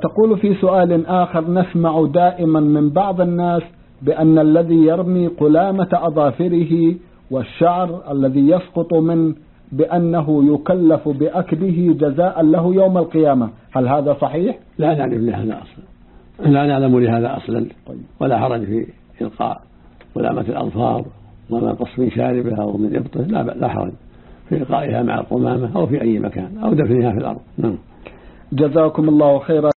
تقول في سؤال آخر: نسمع دائما من بعض الناس بأن الذي يرمي قلامة أظافره والشعر الذي يسقط منه بأنه يكلف بأكله جزاء له يوم القيامة، هل هذا صحيح؟ لا نعلم لهذا أصلا، لا نعلم لهذا أصلا، ولا حرج في إلقاء قلامة الأظفار وما قص من شاربها أو من إبطه، لا حرج في إلقائها مع القمامة أو في أي مكان أو دفنها في الأرض. جزاكم الله خيرا.